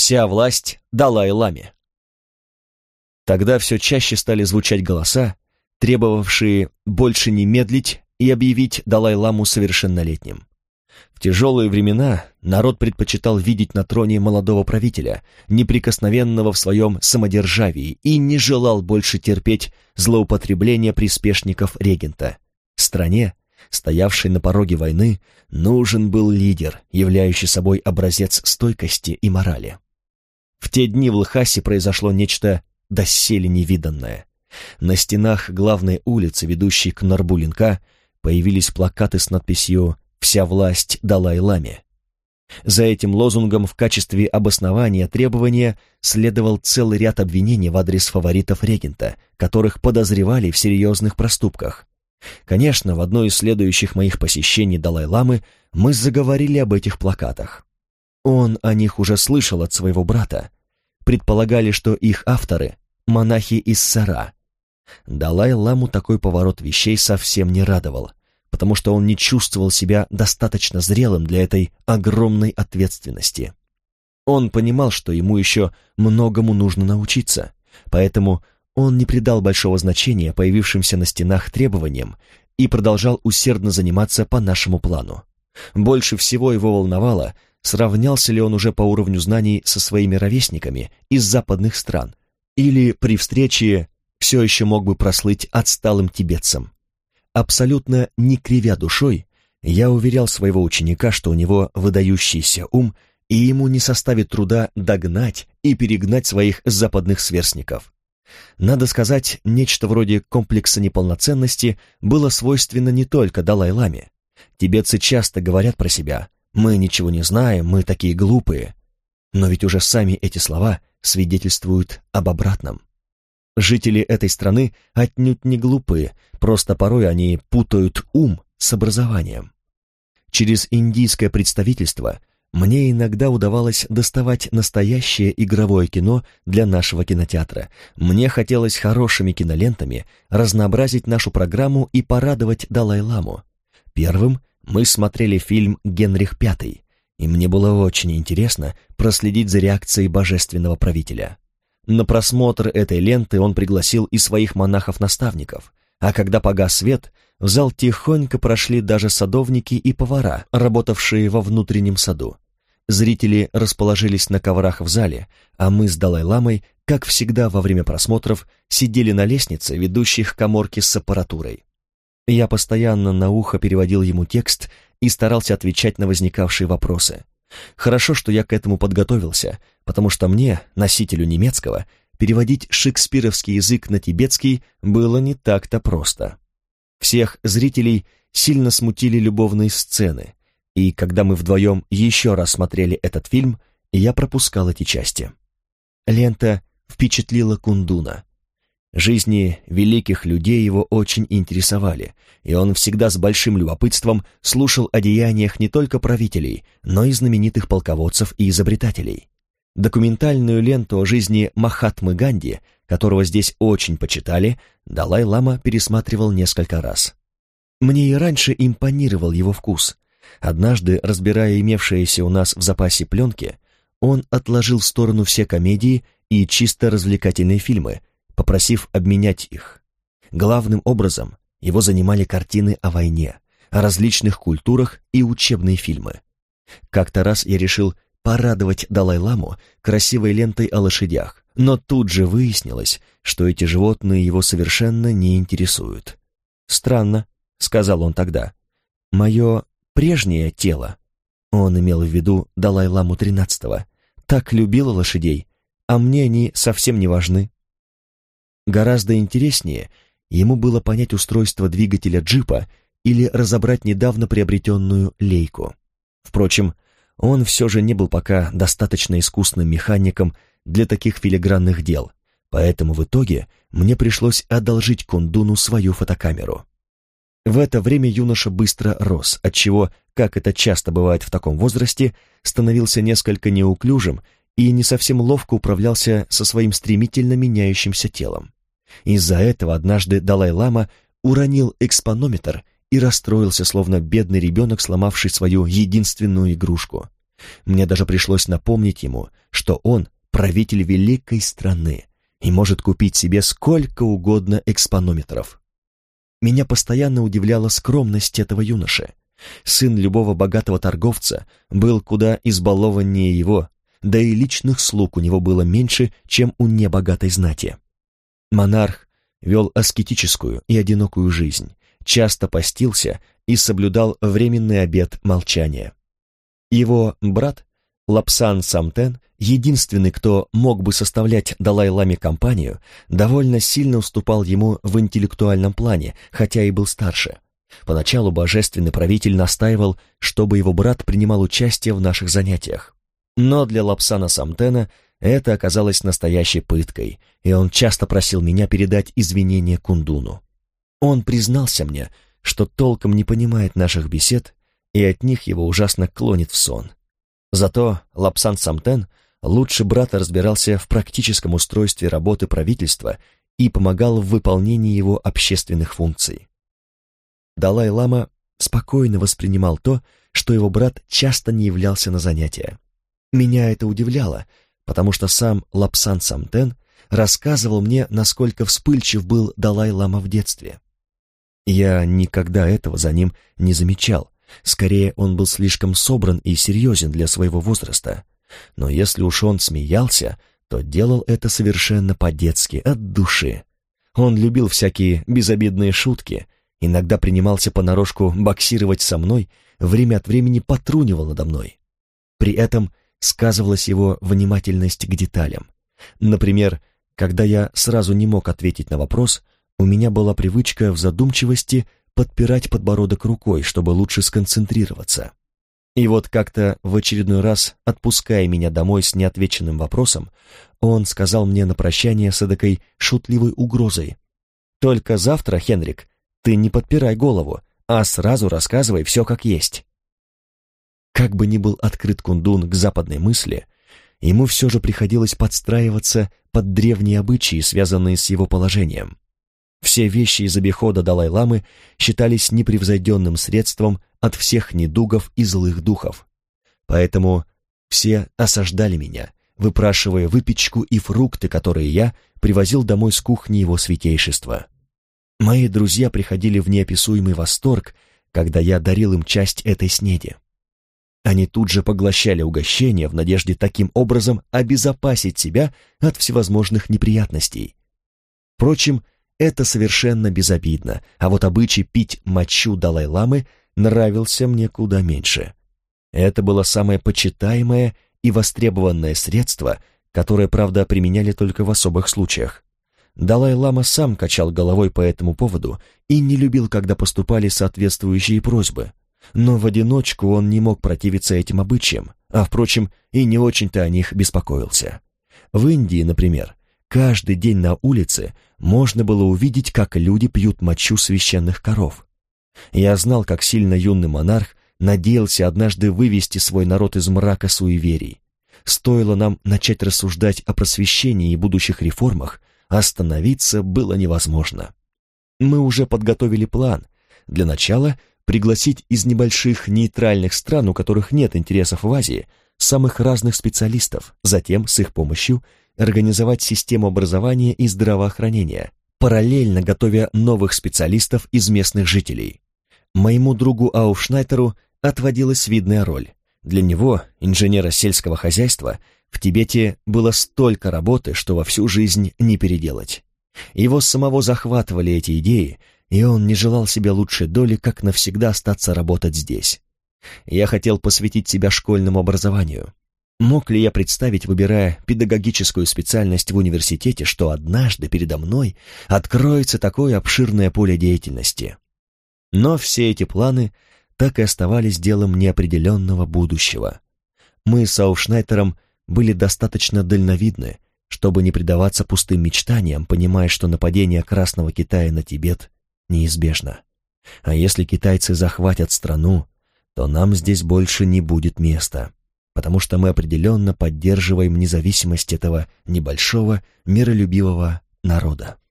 Вся власть Далай-ламе. Тогда все чаще стали звучать голоса, требовавшие больше не медлить и объявить Далай-ламу совершеннолетним. В тяжелые времена народ предпочитал видеть на троне молодого правителя, неприкосновенного в своем самодержавии, и не желал больше терпеть злоупотребления приспешников регента. Стране, стоявшей на пороге войны, нужен был лидер, являющий собой образец стойкости и морали. В те дни в Лхасе произошло нечто доселе невиданное. На стенах главной улицы, ведущей к Нарбу-Линка, появились плакаты с надписью «Вся власть Далай-ламе». За этим лозунгом в качестве обоснования требования следовал целый ряд обвинений в адрес фаворитов регента, которых подозревали в серьезных проступках. Конечно, в одно из следующих моих посещений Далай-ламы мы заговорили об этих плакатах. Он о них уже слышал от своего брата. Предполагали, что их авторы — монахи из Сара. Далай-ламу такой поворот вещей совсем не радовал, потому что он не чувствовал себя достаточно зрелым для этой огромной ответственности. Он понимал, что ему еще многому нужно научиться, поэтому он не придал большого значения появившимся на стенах требованиям и продолжал усердно заниматься по нашему плану. Больше всего его волновало, сравнялся ли он уже по уровню знаний со своими ровесниками из западных стран, или при встрече все еще мог бы прослыть отсталым тибетцем. Абсолютно не кривя душой, я уверял своего ученика, что у него выдающийся ум, и ему не составит труда догнать и перегнать своих западных сверстников. Надо сказать, нечто вроде комплекса неполноценности было свойственно не только Далай-ламе. Тибетцы часто говорят про себя: «Мы ничего не знаем, мы такие глупые». Но ведь уже сами эти слова свидетельствуют об обратном. Жители этой страны отнюдь не глупые, просто порой они путают ум с образованием. Через индийское представительство мне иногда удавалось доставать настоящее игровое кино для нашего кинотеатра. Мне хотелось хорошими кинолентами разнообразить нашу программу и порадовать Далай-ламу. Первым мы смотрели фильм «Генрих V», и мне было очень интересно проследить за реакцией божественного правителя. На просмотр этой ленты он пригласил и своих монахов-наставников, а когда погас свет, в зал тихонько прошли даже садовники и повара, работавшие во внутреннем саду. Зрители расположились на коврах в зале, а мы с Далай-ламой, как всегда во время просмотров, сидели на лестнице, ведущей к каморке с аппаратурой. Я постоянно на ухо переводил ему текст и старался отвечать на возникавшие вопросы. Хорошо, что я к этому подготовился, потому что мне, носителю немецкого, переводить шекспировский язык на тибетский было не так-то просто. Всех зрителей сильно смутили любовные сцены, и когда мы вдвоем еще раз смотрели этот фильм, я пропускал эти части. Лента впечатлила Кундуна. Жизни великих людей его очень интересовали, и он всегда с большим любопытством слушал о деяниях не только правителей, но и знаменитых полководцев и изобретателей. Документальную ленту о жизни Махатмы Ганди, которого здесь очень почитали, Далай-лама пересматривал несколько раз. Мне и раньше импонировал его вкус. Однажды, разбирая имевшиеся у нас в запасе пленки, он отложил в сторону все комедии и чисто развлекательные фильмы, попросив обменять их. Главным образом его занимали картины о войне, о различных культурах и учебные фильмы. Как-то раз я решил порадовать Далай-ламу красивой лентой о лошадях, но тут же выяснилось, что эти животные его совершенно не интересуют. «Странно», — сказал он тогда, — «мое прежнее тело», он имел в виду Далай-ламу XIII, так любило лошадей, а мне они совсем не важны. Гораздо интереснее ему было понять устройство двигателя джипа или разобрать недавно приобретенную лейку. Впрочем, он все же не был пока достаточно искусным механиком для таких филигранных дел, поэтому в итоге мне пришлось одолжить Кундуну свою фотокамеру. В это время юноша быстро рос, отчего, как это часто бывает в таком возрасте, становился несколько неуклюжим и не совсем ловко управлялся со своим стремительно меняющимся телом. Из-за этого однажды Далай-лама уронил экспонометр и расстроился, словно бедный ребенок, сломавший свою единственную игрушку. Мне даже пришлось напомнить ему, что он правитель великой страны и может купить себе сколько угодно экспонометров. Меня постоянно удивляла скромность этого юноши. Сын любого богатого торговца был куда избалованнее его, да и личных слуг у него было меньше, чем у небогатой знати. Монарх вел аскетическую и одинокую жизнь, часто постился и соблюдал временный обет молчания. Его брат Лапсан Самтен, единственный, кто мог бы составлять Далай-ламе компанию, довольно сильно уступал ему в интеллектуальном плане, хотя и был старше. Поначалу божественный правитель настаивал, чтобы его брат принимал участие в наших занятиях. Но для Лапсана Самтена это оказалось настоящей пыткой, и он часто просил меня передать извинения Кундуну. Он признался мне, что толком не понимает наших бесед, и от них его ужасно клонит в сон. Зато Лапсан Самтен лучше брата разбирался в практическом устройстве работы правительства и помогал в выполнении его общественных функций. Далай-лама спокойно воспринимал то, что его брат часто не являлся на занятия. Меня это удивляло, потому что сам Лапсан Самтен рассказывал мне, насколько вспыльчив был Далай-лама в детстве. Я никогда этого за ним не замечал, скорее он был слишком собран и серьезен для своего возраста, но если уж он смеялся, то делал это совершенно по-детски, от души. Он любил всякие безобидные шутки, иногда принимался понарошку боксировать со мной, время от времени потрунивал надо мной. При этом сказывалась его внимательность к деталям. Например, когда я сразу не мог ответить на вопрос, у меня была привычка в задумчивости подпирать подбородок рукой, чтобы лучше сконцентрироваться. И вот как-то в очередной раз, отпуская меня домой с неотвеченным вопросом, он сказал мне на прощание с эдакой шутливой угрозой: «Только завтра, Хенрик, ты не подпирай голову, а сразу рассказывай все как есть». Как бы ни был открыт Кундун к западной мысли, ему все же приходилось подстраиваться под древние обычаи, связанные с его положением. Все вещи из обихода Далай-ламы считались непревзойденным средством от всех недугов и злых духов. Поэтому все осаждали меня, выпрашивая выпечку и фрукты, которые я привозил домой с кухни его святейшества. Мои друзья приходили в неописуемый восторг, когда я дарил им часть этой снеди. Они тут же поглощали угощение в надежде таким образом обезопасить себя от всевозможных неприятностей. Впрочем, это совершенно безобидно, а вот обычай пить мочу Далай-ламы нравился мне куда меньше. Это было самое почитаемое и востребованное средство, которое, правда, применяли только в особых случаях. Далай-лама сам качал головой по этому поводу и не любил, когда поступали соответствующие просьбы. Но в одиночку он не мог противиться этим обычаям, а, впрочем, и не очень-то о них беспокоился. В Индии, например, каждый день на улице можно было увидеть, как люди пьют мочу священных коров. Я знал, как сильно юный монарх надеялся однажды вывести свой народ из мрака суеверий. Стоило нам начать рассуждать о просвещении и будущих реформах, остановиться было невозможно. Мы уже подготовили план. Для начала пригласить из небольших нейтральных стран, у которых нет интересов в Азии, самых разных специалистов, затем с их помощью организовать систему образования и здравоохранения, параллельно готовя новых специалистов из местных жителей. Моему другу Ауфшнайтеру отводилась видная роль. Для него, инженера сельского хозяйства, в Тибете было столько работы, что во всю жизнь не переделать. Его самого захватывали эти идеи, и он не желал себе лучшей доли, как навсегда остаться работать здесь. Я хотел посвятить себя школьному образованию. Мог ли я представить, выбирая педагогическую специальность в университете, что однажды передо мной откроется такое обширное поле деятельности? Но все эти планы так и оставались делом неопределенного будущего. Мы с Ауфшнайтером были достаточно дальновидны, чтобы не предаваться пустым мечтаниям, понимая, что нападение Красного Китая на Тибет неизбежно. А если китайцы захватят страну, то нам здесь больше не будет места, потому что мы определенно поддерживаем независимость этого небольшого миролюбивого народа.